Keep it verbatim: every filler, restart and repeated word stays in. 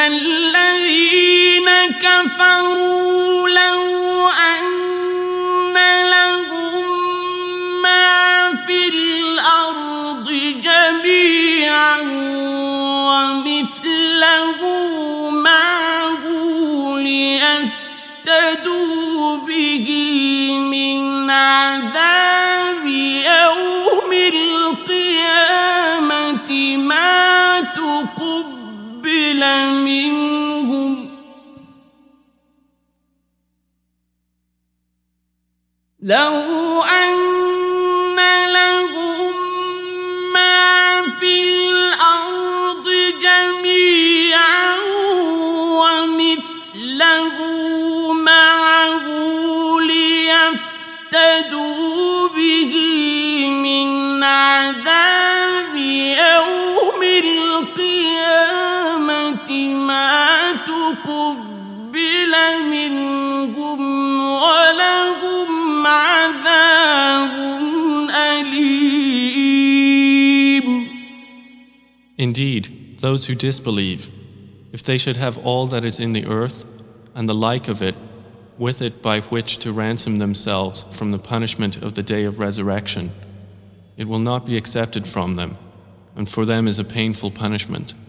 الذين كفروا لو أن لهم ما في الأرض جميعا ومثله معه ليفتدوا به من عذاب يوم القيامة ما تقبل منهم لو أن لهم ما في الأرض جميعا ومثله معه ليفتدوا به من عذاب يوم القيامة ما تقبل منهم ولهم عذاب أليم. Indeed, those who disbelieve, if they should have all that is in the earth and the like of it, with it by which to ransom themselves from the punishment of the day of resurrection, it will not be accepted from them, and for them is a painful punishment.